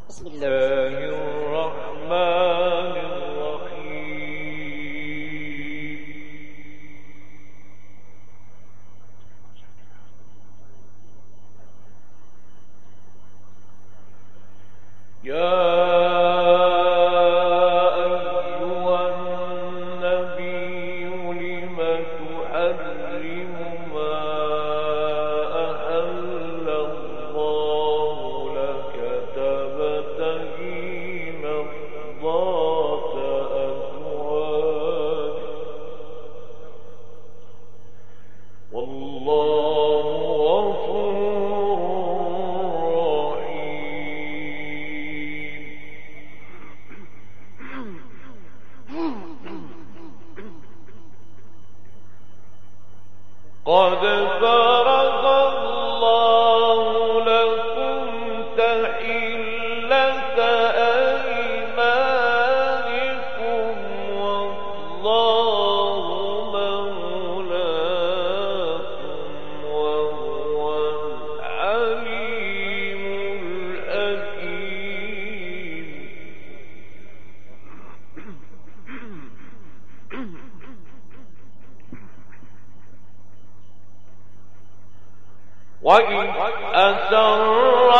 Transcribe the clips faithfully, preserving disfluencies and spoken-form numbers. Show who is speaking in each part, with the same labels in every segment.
Speaker 1: بسم الله الرحمن الرحيم. يا قد فرض الله لكم تحلة أيمانكم والله مولاكم وهو العليم الحكيم. وإذ أسر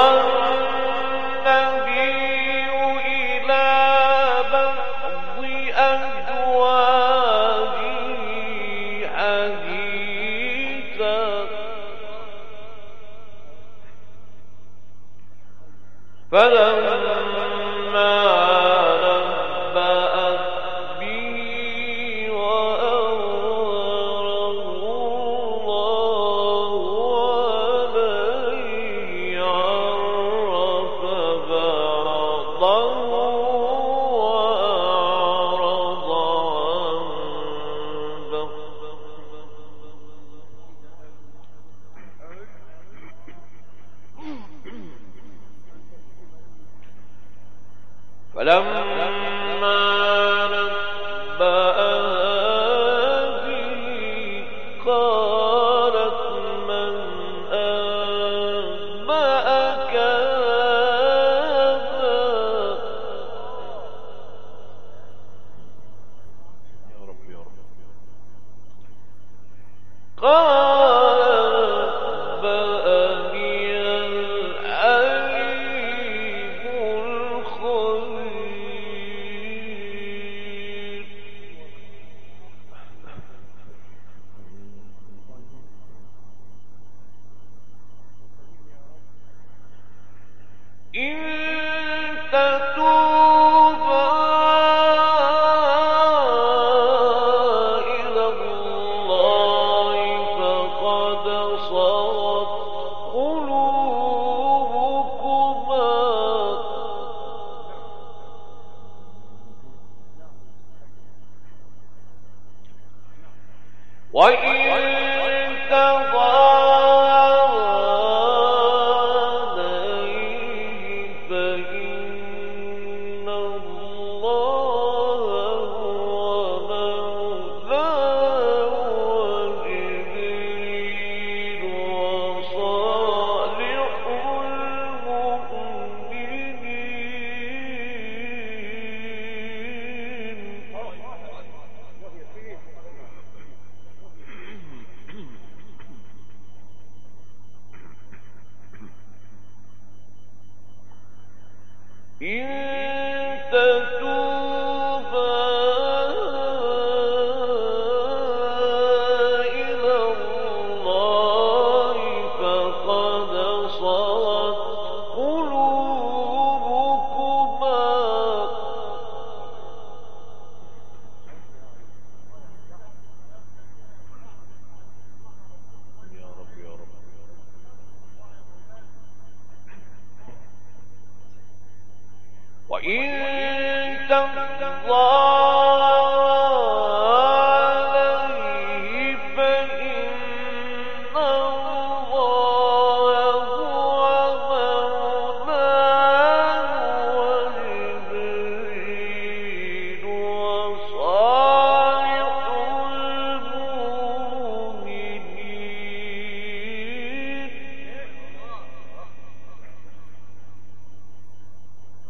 Speaker 1: النبي إلى بعض أزواجه حديثا فلما نبأت به فلما نبأها به قالت من أنبأك هذا يا رب يا رب قال إن تتوبا إلى الله فقد صغت قلوبكما وإن إن تتوبا إلى الله فقد صغت قلوبكما يا رب يا رب وإن تظاهر عليه فإن الله هو مولاه وجبريل وصالح المؤمنين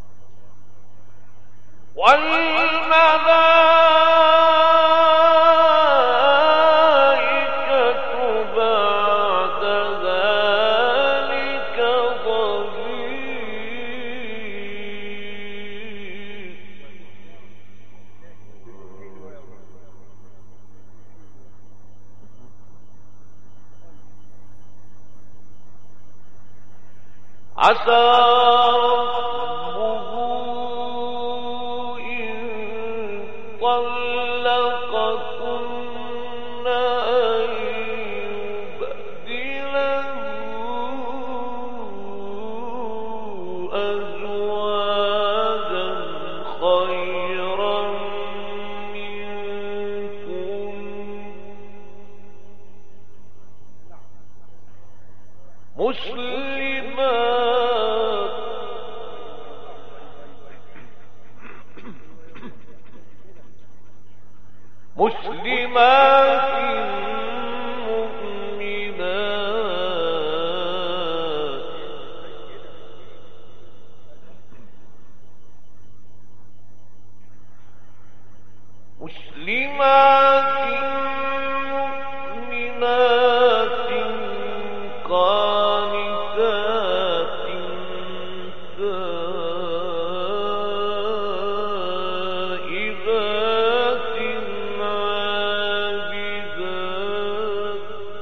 Speaker 1: بعد ذلك ظهير. عسى ربه إن طلقكن أن يبدله أزواجا خيرا منكن مسلمات مسلمات مؤمنات مسلمات مؤمنات قانتات تائبات عابدات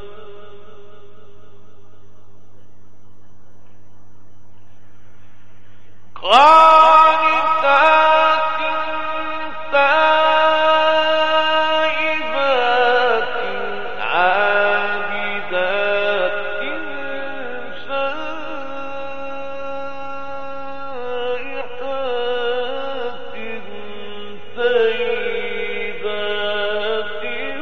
Speaker 1: قانتات تائبات عابدات سائحات طيبات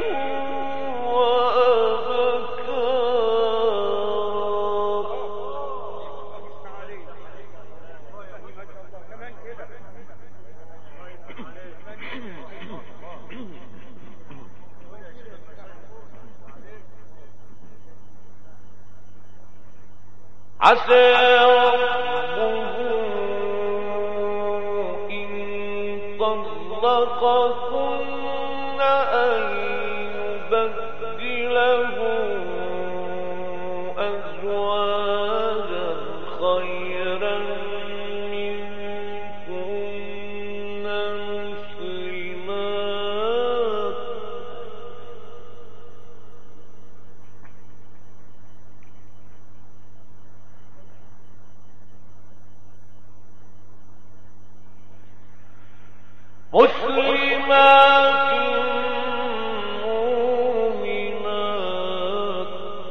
Speaker 1: عسى ربه إن طلقكن أن يبدله أزواجا خيرا منكن مسلمات مسلمات مؤمنات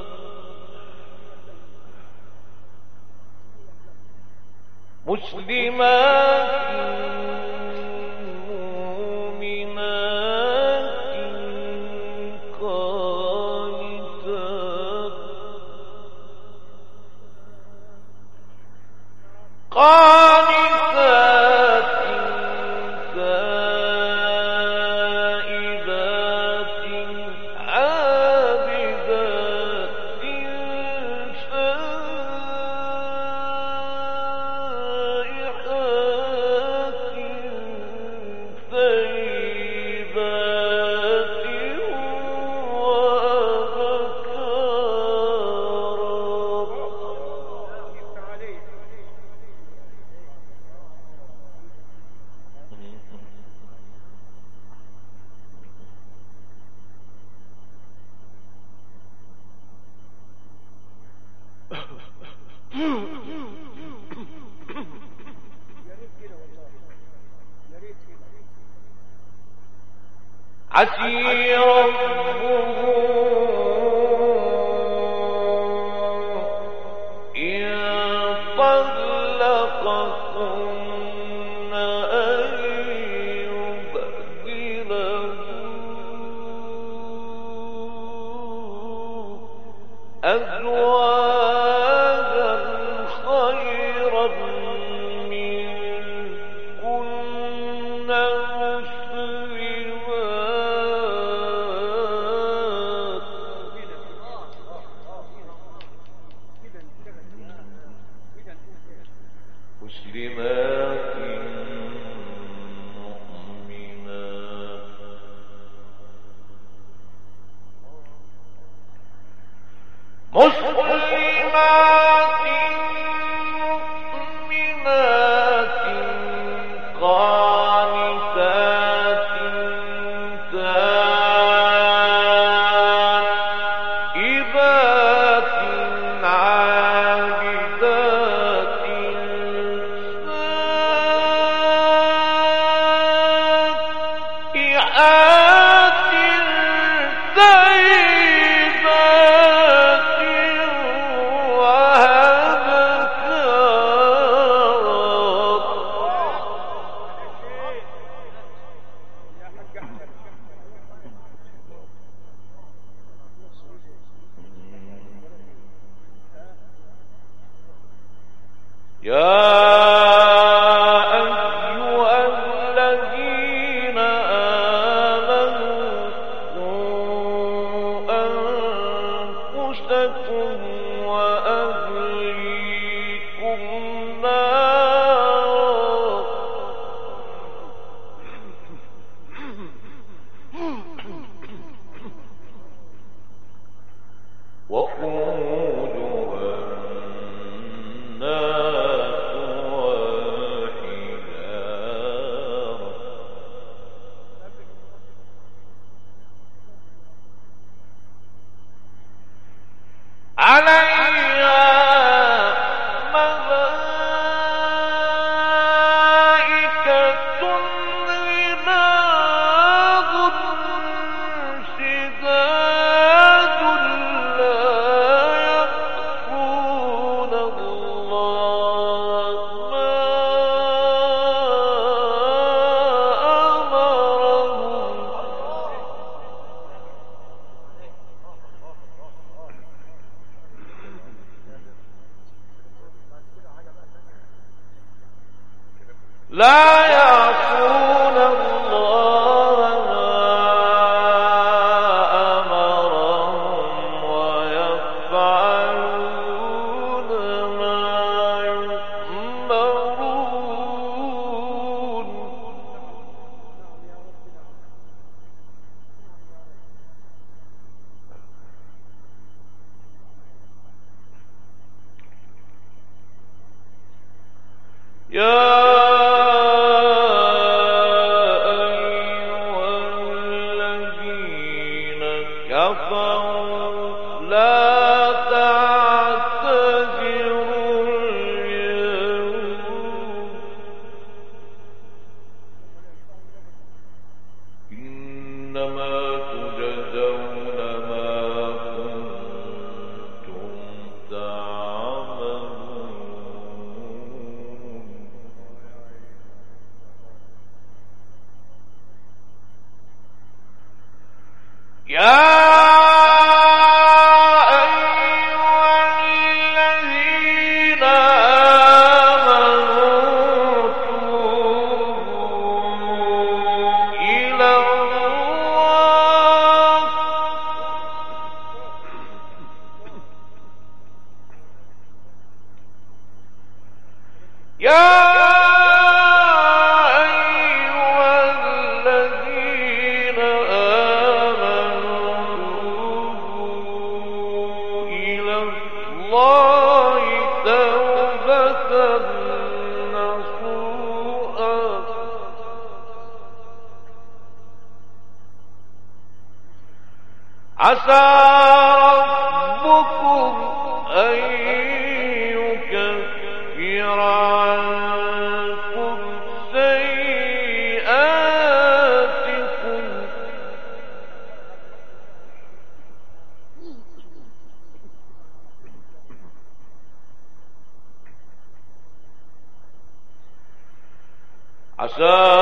Speaker 1: مسلمات مؤمنات قانتات قانتات تائبات عابدات سائحات طيبات عسي ربه إن طلقكن أن يبدله أزواجا خيرا منكن مسلمات مسلمات لا يعصون الله ما أمرهم ويفعلون ما يؤمرون. يا عسى ربكم أن يكفر عنكم سيئاتكم عسى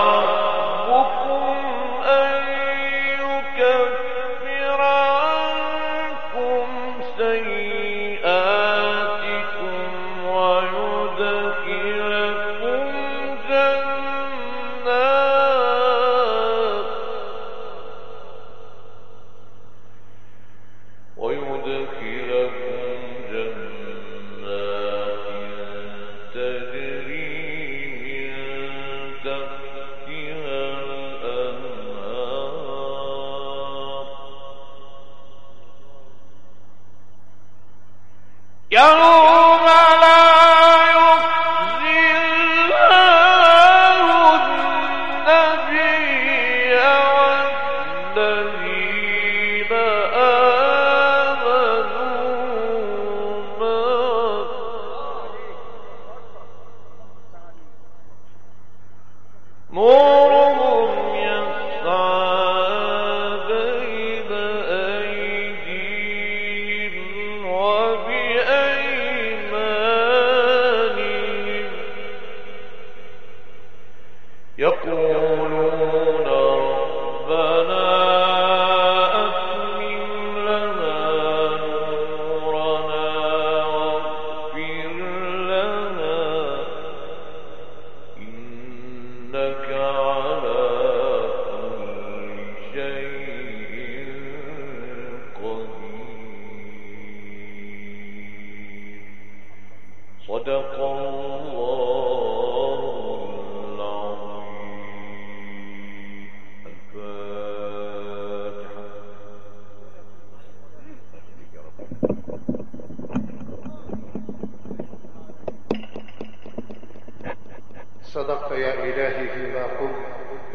Speaker 1: يوم لا يخزي الله النبي والذين آمنوا معه نورهم يسعى يقولون ربنا أتمم لنا نورنا واغفر لنا إنك على كل شيء قدير. صدق الله العظيم. الفاتحة.
Speaker 2: صدقت يا إلهي فيما قلت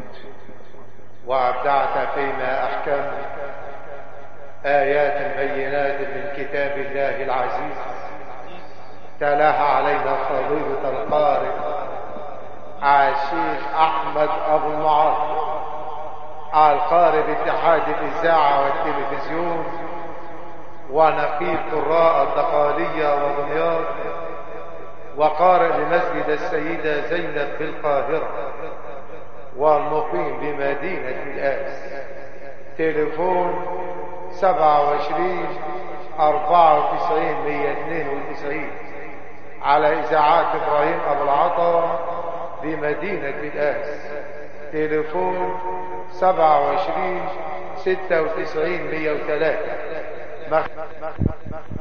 Speaker 2: وأبدعت فيما أحكمت آيات بينات من كتاب الله العزيز تلاها علينا فضيلة القارئ الشيخ أحمد أبو المعاطي القارئ باتحاد الإذاعة والتلفزيون ونقيب قراء الدقالية ودمياط وقارئ لمسجد السيدة زينب بالقاهرة والمقيم بمدينة الآس. تليفون سبعة وعشرين أربعة وتسعين مية اثنين وتسعين على إذاعات إبراهيم أبو العطا بمدينة الآس. تليفون سبعة وعشرين ستة وتسعين مية وثلاثة.